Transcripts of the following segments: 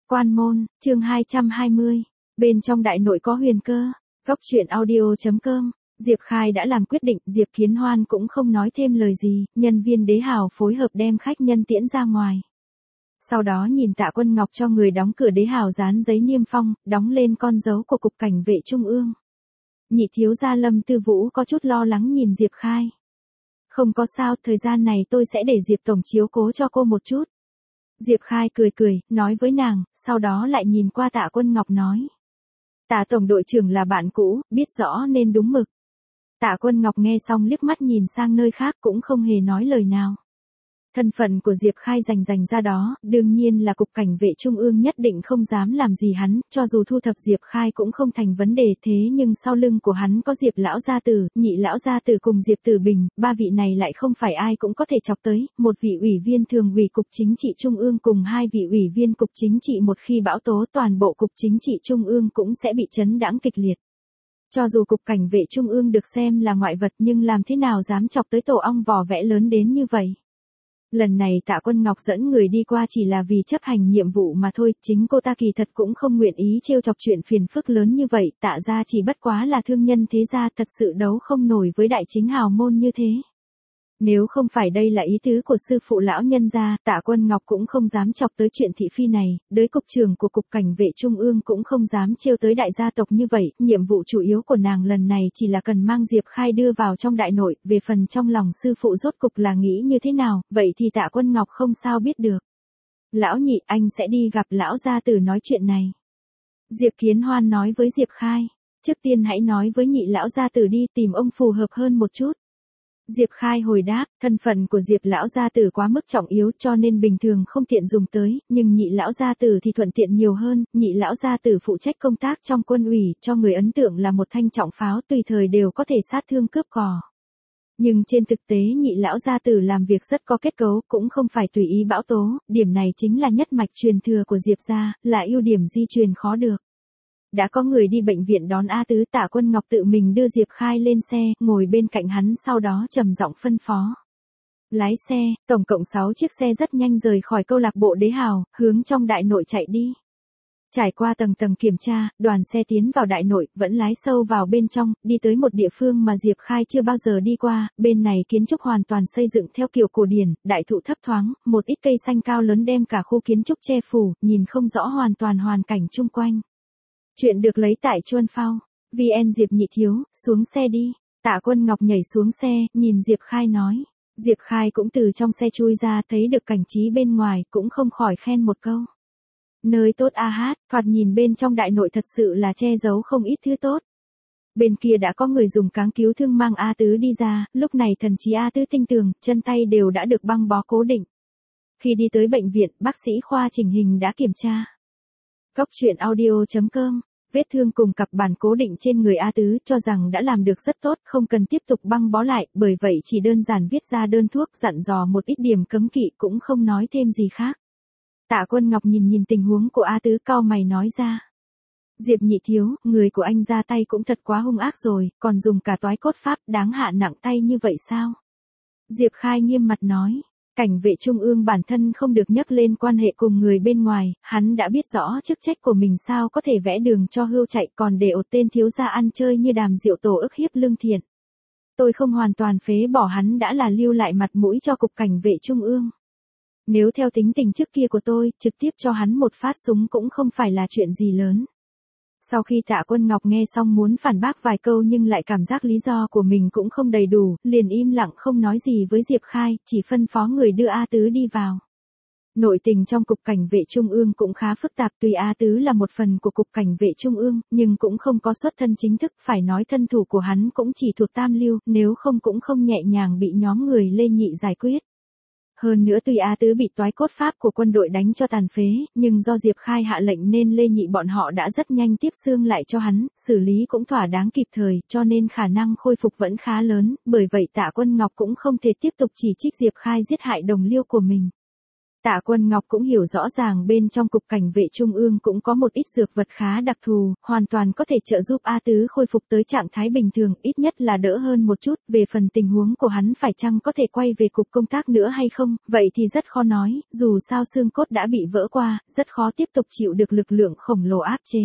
Quan môn, chương 220. Bên trong đại nội có huyền cơ. Góc truyện audio.com. Diệp Khai đã làm quyết định, Diệp Kiến Hoan cũng không nói thêm lời gì, nhân viên đế hào phối hợp đem khách nhân tiễn ra ngoài. Sau đó nhìn Tạ Quân Ngọc cho người đóng cửa đế hào dán giấy niêm phong, đóng lên con dấu của Cục Cảnh vệ Trung ương. Nhị thiếu gia Lâm Tư Vũ có chút lo lắng nhìn Diệp Khai. Không có sao, thời gian này tôi sẽ để Diệp Tổng chiếu cố cho cô một chút. Diệp Khai cười cười, nói với nàng, sau đó lại nhìn qua Tạ Quân Ngọc nói. Tạ Tổng đội trưởng là bạn cũ, biết rõ nên đúng mực. Tạ Quân Ngọc nghe xong liếc mắt nhìn sang nơi khác cũng không hề nói lời nào. Thân phận của Diệp Khai rành ra đó, đương nhiên là Cục Cảnh vệ Trung ương nhất định không dám làm gì hắn, cho dù thu thập Diệp Khai cũng không thành vấn đề, thế nhưng sau lưng của hắn có Diệp Lão Gia Tử, Nhị Lão Gia Tử cùng Diệp Tử Bình, ba vị này lại không phải ai cũng có thể chọc tới, một vị ủy viên thường ủy Cục Chính trị Trung ương cùng hai vị ủy viên Cục Chính trị, một khi bão tố toàn bộ Cục Chính trị Trung ương cũng sẽ bị chấn đãng kịch liệt. Cho dù Cục Cảnh vệ Trung ương được xem là ngoại vật nhưng làm thế nào dám chọc tới tổ ong vò vẽ lớn đến như vậy. Lần này Tạ Quân Ngọc dẫn người đi qua chỉ là vì chấp hành nhiệm vụ mà thôi, chính cô ta kỳ thật cũng không nguyện ý trêu chọc chuyện phiền phức lớn như vậy, Tạ gia chỉ bất quá là thương nhân thế gia, thật sự đấu không nổi với đại chính hào môn như thế. Nếu không phải đây là ý tứ của sư phụ lão nhân gia, Tạ Quân Ngọc cũng không dám chọc tới chuyện thị phi này, đới cục trưởng của Cục Cảnh vệ Trung ương cũng không dám trêu tới đại gia tộc như vậy, nhiệm vụ chủ yếu của nàng lần này chỉ là cần mang Diệp Khai đưa vào trong đại nội, về phần trong lòng sư phụ rốt cục là nghĩ như thế nào, vậy thì Tạ Quân Ngọc không sao biết được. Lão Nhị, anh sẽ đi gặp lão gia tử nói chuyện này. Diệp Kiến Hoan nói với Diệp Khai, trước tiên hãy nói với Nhị lão gia tử đi, tìm ông phù hợp hơn một chút. Diệp Khai hồi đáp, thân phận của Diệp lão gia tử quá mức trọng yếu cho nên bình thường không tiện dùng tới, nhưng Nhị lão gia tử thì thuận tiện nhiều hơn, Nhị lão gia tử phụ trách công tác trong quân ủy, cho người ấn tượng là một thanh trọng pháo tùy thời đều có thể sát thương cướp cò. Nhưng trên thực tế Nhị lão gia tử làm việc rất có kết cấu, cũng không phải tùy ý bão tố, điểm này chính là nhất mạch truyền thừa của Diệp gia, là ưu điểm di truyền khó được. Đã có người đi bệnh viện đón A Tứ, Tạ Quân Ngọc tự mình đưa Diệp Khai lên xe, ngồi bên cạnh hắn sau đó trầm giọng phân phó. Lái xe, tổng cộng 6 chiếc xe rất nhanh rời khỏi câu lạc bộ đế hào, hướng trong đại nội chạy đi. Trải qua tầng tầng kiểm tra, đoàn xe tiến vào đại nội, vẫn lái sâu vào bên trong, đi tới một địa phương mà Diệp Khai chưa bao giờ đi qua, bên này kiến trúc hoàn toàn xây dựng theo kiểu cổ điển, đại thụ thấp thoáng, một ít cây xanh cao lớn đem cả khu kiến trúc che phủ, nhìn không rõ hoàn toàn hoàn cảnh chung quanh. Chuyện được lấy tại Chuân Phao. VN Diệp Nhị thiếu, xuống xe đi. Tạ Quân Ngọc nhảy xuống xe, nhìn Diệp Khai nói. Diệp Khai cũng từ trong xe chui ra, thấy được cảnh trí bên ngoài, cũng không khỏi khen một câu. Nơi tốt a hát, thoạt nhìn bên trong đại nội thật sự là che giấu không ít thứ tốt. Bên kia đã có người dùng cáng cứu thương mang A Tứ đi ra, lúc này thần trí A Tứ tinh tường, chân tay đều đã được băng bó cố định. Khi đi tới bệnh viện, bác sĩ khoa chỉnh hình đã kiểm tra. Góc truyện audio.com. Vết thương cùng cặp bàn cố định trên người A Tứ cho rằng đã làm được rất tốt, không cần tiếp tục băng bó lại, bởi vậy chỉ đơn giản viết ra đơn thuốc, dặn dò một ít điểm cấm kỵ cũng không nói thêm gì khác. Tạ Quân Ngọc nhìn tình huống của A Tứ cau mày nói ra. Diệp Nhị thiếu, người của anh ra tay cũng thật quá hung ác rồi, còn dùng cả toái cốt pháp, đáng hạ nặng tay như vậy sao? Diệp Khai nghiêm mặt nói. Cảnh vệ Trung ương bản thân không được nhắc lên quan hệ cùng người bên ngoài, hắn đã biết rõ chức trách của mình sao có thể vẽ đường cho hươu chạy còn để ột tên thiếu gia ăn chơi như Đàm Diệu Tổ ức hiếp Lương Thiện. Tôi không hoàn toàn phế bỏ hắn đã là lưu lại mặt mũi cho Cục Cảnh vệ Trung ương. Nếu theo tính tình trước kia của tôi, trực tiếp cho hắn một phát súng cũng không phải là chuyện gì lớn. Sau khi Tạ Quân Ngọc nghe xong muốn phản bác vài câu nhưng lại cảm giác lý do của mình cũng không đầy đủ, liền im lặng không nói gì với Diệp Khai, chỉ phân phó người đưa A Tứ đi vào. Nội tình trong Cục Cảnh vệ Trung ương cũng khá phức tạp, tuy A Tứ là một phần của Cục Cảnh vệ Trung ương, nhưng cũng không có xuất thân chính thức, phải nói thân thủ của hắn cũng chỉ thuộc tam lưu, nếu không cũng không nhẹ nhàng bị nhóm người Lê Nhị giải quyết. Hơn nữa tuy A Tứ bị toái cốt pháp của quân đội đánh cho tàn phế, nhưng do Diệp Khai hạ lệnh nên Lê Nhị bọn họ đã rất nhanh tiếp xương lại cho hắn, xử lý cũng thỏa đáng kịp thời, cho nên khả năng khôi phục vẫn khá lớn, bởi vậy Tạ Quân Ngọc cũng không thể tiếp tục chỉ trích Diệp Khai giết hại đồng liêu của mình. Tạ Quân Ngọc cũng hiểu rõ ràng bên trong cục cảnh vệ trung ương cũng có một ít dược vật khá đặc thù, hoàn toàn có thể trợ giúp A Tứ khôi phục tới trạng thái bình thường, ít nhất là đỡ hơn một chút. Về phần tình huống của hắn phải chăng có thể quay về cục công tác nữa hay không, vậy thì rất khó nói, dù sao xương cốt đã bị vỡ qua, rất khó tiếp tục chịu được lực lượng khổng lồ áp chế.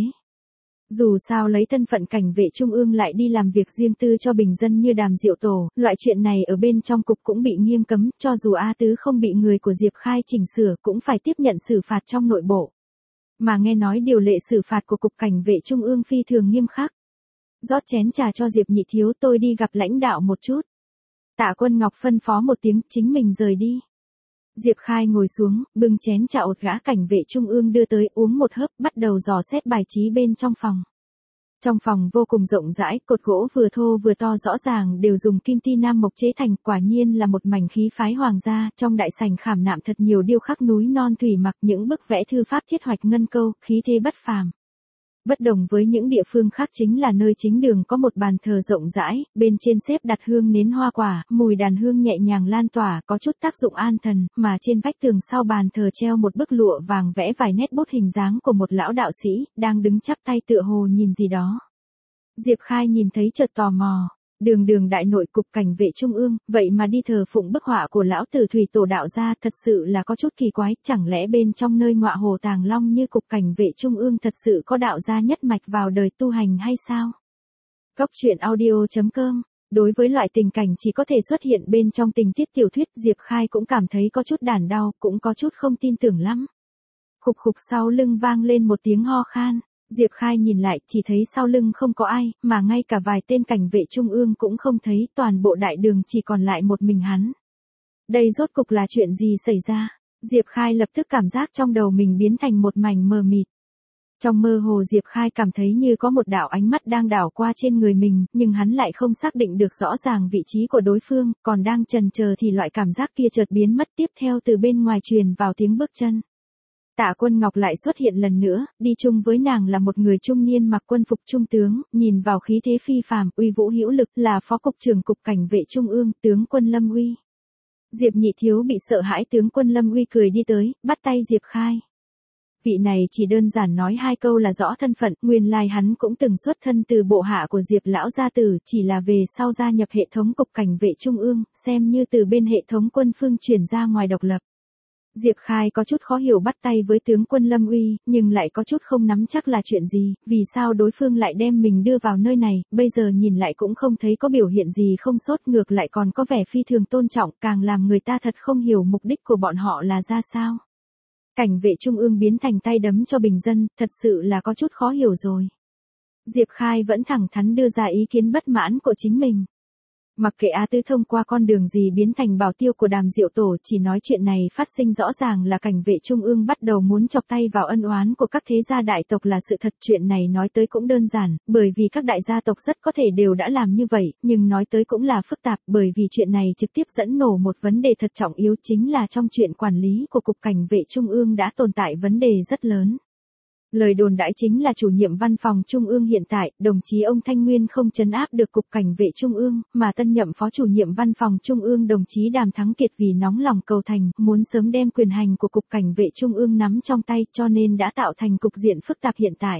Dù sao lấy thân phận cảnh vệ trung ương lại đi làm việc riêng tư cho bình dân như Đàm Diệu Tổ, loại chuyện này ở bên trong cục cũng bị nghiêm cấm, cho dù A Tứ không bị người của Diệp Khai chỉnh sửa cũng phải tiếp nhận xử phạt trong nội bộ. Mà nghe nói điều lệ xử phạt của cục cảnh vệ trung ương phi thường nghiêm khắc. Rót chén trà cho Diệp Nhị Thiếu, tôi đi gặp lãnh đạo một chút. Tạ Quân Ngọc phân phó một tiếng, chính mình rời đi. Diệp Khai ngồi xuống, bưng chén trà ột gã cảnh vệ trung ương đưa tới, uống một hớp, bắt đầu dò xét bài trí bên trong phòng. Trong phòng vô cùng rộng rãi, cột gỗ vừa thô vừa to rõ ràng đều dùng kim ti nam mộc chế thành, quả nhiên là một mảnh khí phái hoàng gia. Trong đại sảnh khảm nạm thật nhiều điêu khắc núi non thủy mặc, những bức vẽ thư pháp thiết hoạch ngân câu, khí thế bất phàm. Bất đồng với những địa phương khác chính là nơi chính đường có một bàn thờ rộng rãi, bên trên xếp đặt hương nến hoa quả, mùi đàn hương nhẹ nhàng lan tỏa, có chút tác dụng an thần, mà trên vách tường sau bàn thờ treo một bức lụa vàng vẽ vài nét bút hình dáng của một lão đạo sĩ, đang đứng chắp tay tựa hồ nhìn gì đó. Diệp Khai nhìn thấy chợt tò mò. Đường đại nội cục cảnh vệ trung ương, vậy mà đi thờ phụng bức họa của lão tử thủy tổ đạo gia, thật sự là có chút kỳ quái, chẳng lẽ bên trong nơi ngọa hồ Tàng Long như cục cảnh vệ trung ương thật sự có đạo gia nhất mạch vào đời tu hành hay sao? Góc truyện audio.com. Đối với loại tình cảnh chỉ có thể xuất hiện bên trong tình tiết tiểu thuyết, Diệp Khai cũng cảm thấy có chút đản đau, cũng có chút không tin tưởng lắm. Khục khục sau lưng vang lên một tiếng ho khan. Diệp Khai nhìn lại, chỉ thấy sau lưng không có ai, mà ngay cả vài tên cảnh vệ trung ương cũng không thấy, toàn bộ đại đường chỉ còn lại một mình hắn. Đây rốt cục là chuyện gì xảy ra? Diệp Khai lập tức cảm giác trong đầu mình biến thành một mảnh mờ mịt. Trong mơ hồ Diệp Khai cảm thấy như có một đạo ánh mắt đang đảo qua trên người mình, nhưng hắn lại không xác định được rõ ràng vị trí của đối phương, còn đang chần chờ thì loại cảm giác kia chợt biến mất, tiếp theo từ bên ngoài truyền vào tiếng bước chân. Tạ Quân Ngọc lại xuất hiện lần nữa, đi chung với nàng là một người trung niên mặc quân phục trung tướng, nhìn vào khí thế phi phàm, uy vũ hữu lực, là phó cục trưởng cục cảnh vệ trung ương, tướng quân Lâm Uy. Diệp Nhị Thiếu bị sợ hãi, tướng quân Lâm Uy cười đi tới, bắt tay Diệp Khai. Vị này chỉ đơn giản nói hai câu là rõ thân phận, nguyên lai hắn cũng từng xuất thân từ bộ hạ của Diệp lão gia tử, chỉ là về sau gia nhập hệ thống cục cảnh vệ trung ương, xem như từ bên hệ thống quân phương chuyển ra ngoài độc lập. Diệp Khai có chút khó hiểu bắt tay với tướng quân Lâm Uy, nhưng lại có chút không nắm chắc là chuyện gì, vì sao đối phương lại đem mình đưa vào nơi này, bây giờ nhìn lại cũng không thấy có biểu hiện gì không sốt, ngược lại còn có vẻ phi thường tôn trọng, càng làm người ta thật không hiểu mục đích của bọn họ là ra sao. Cảnh vệ trung ương biến thành tay đấm cho bình dân, thật sự là có chút khó hiểu rồi. Diệp Khai vẫn thẳng thắn đưa ra ý kiến bất mãn của chính mình. Mặc kệ A Tứ thông qua con đường gì biến thành bảo tiêu của Đàm Diệu Tổ, chỉ nói chuyện này phát sinh rõ ràng là cảnh vệ trung ương bắt đầu muốn chọc tay vào ân oán của các thế gia đại tộc là sự thật. Chuyện này nói tới cũng đơn giản, bởi vì các đại gia tộc rất có thể đều đã làm như vậy, nhưng nói tới cũng là phức tạp, bởi vì chuyện này trực tiếp dẫn nổ một vấn đề thật trọng yếu, chính là trong chuyện quản lý của cục cảnh vệ trung ương đã tồn tại vấn đề rất lớn. Lời đồn đãi chính là chủ nhiệm văn phòng trung ương hiện tại, đồng chí ông Thanh Nguyên không trấn áp được cục cảnh vệ trung ương, mà tân nhậm phó chủ nhiệm văn phòng trung ương đồng chí Đàm Thắng Kiệt vì nóng lòng cầu thành, muốn sớm đem quyền hành của cục cảnh vệ trung ương nắm trong tay, cho nên đã tạo thành cục diện phức tạp hiện tại.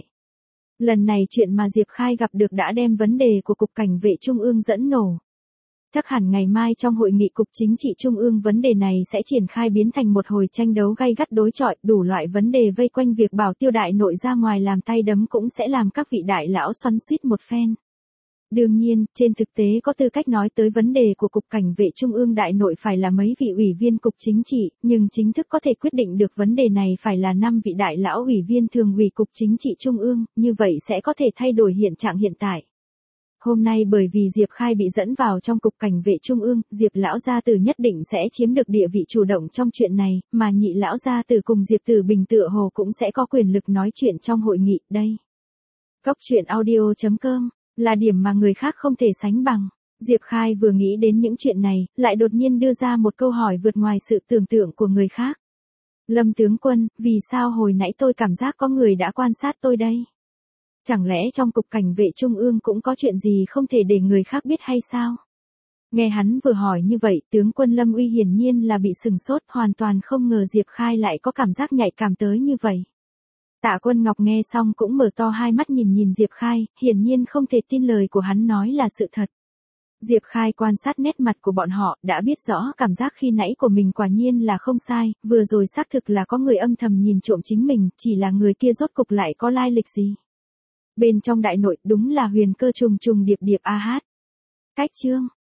Lần này chuyện mà Diệp Khai gặp được đã đem vấn đề của cục cảnh vệ trung ương dẫn nổ. Chắc hẳn ngày mai trong hội nghị cục chính trị trung ương vấn đề này sẽ triển khai biến thành một hồi tranh đấu gay gắt đối chọi, đủ loại vấn đề vây quanh việc bảo tiêu đại nội ra ngoài làm tay đấm cũng sẽ làm các vị đại lão xoắn xuýt một phen. Đương nhiên, trên thực tế có tư cách nói tới vấn đề của cục cảnh vệ trung ương đại nội phải là mấy vị ủy viên cục chính trị, nhưng chính thức có thể quyết định được vấn đề này phải là 5 vị đại lão ủy viên thường ủy cục chính trị trung ương, như vậy sẽ có thể thay đổi hiện trạng hiện tại. Hôm nay bởi vì Diệp Khai bị dẫn vào trong cục cảnh vệ trung ương, Diệp lão gia tử nhất định sẽ chiếm được địa vị chủ động trong chuyện này, mà nhị lão gia tử cùng Diệp Tử Bình tựa hồ cũng sẽ có quyền lực nói chuyện trong hội nghị, đây. Góc truyện audio.com, là điểm mà người khác không thể sánh bằng. Diệp Khai vừa nghĩ đến những chuyện này, lại đột nhiên đưa ra một câu hỏi vượt ngoài sự tưởng tượng của người khác. Lâm tướng quân, vì sao hồi nãy tôi cảm giác có người đã quan sát tôi đây? Chẳng lẽ trong cục cảnh vệ trung ương cũng có chuyện gì không thể để người khác biết hay sao? Nghe hắn vừa hỏi như vậy, tướng quân Lâm Uy hiển nhiên là bị sừng sốt, hoàn toàn không ngờ Diệp Khai lại có cảm giác nhạy cảm tới như vậy. Tạ Quân Ngọc nghe xong cũng mở to hai mắt nhìn Diệp Khai, hiển nhiên không thể tin lời của hắn nói là sự thật. Diệp Khai quan sát nét mặt của bọn họ, đã biết rõ cảm giác khi nãy của mình quả nhiên là không sai, vừa rồi xác thực là có người âm thầm nhìn trộm chính mình, chỉ là người kia rốt cục lại có lai lịch gì. Bên trong đại nội đúng là huyền cơ trùng trùng điệp điệp a hát. Cách chương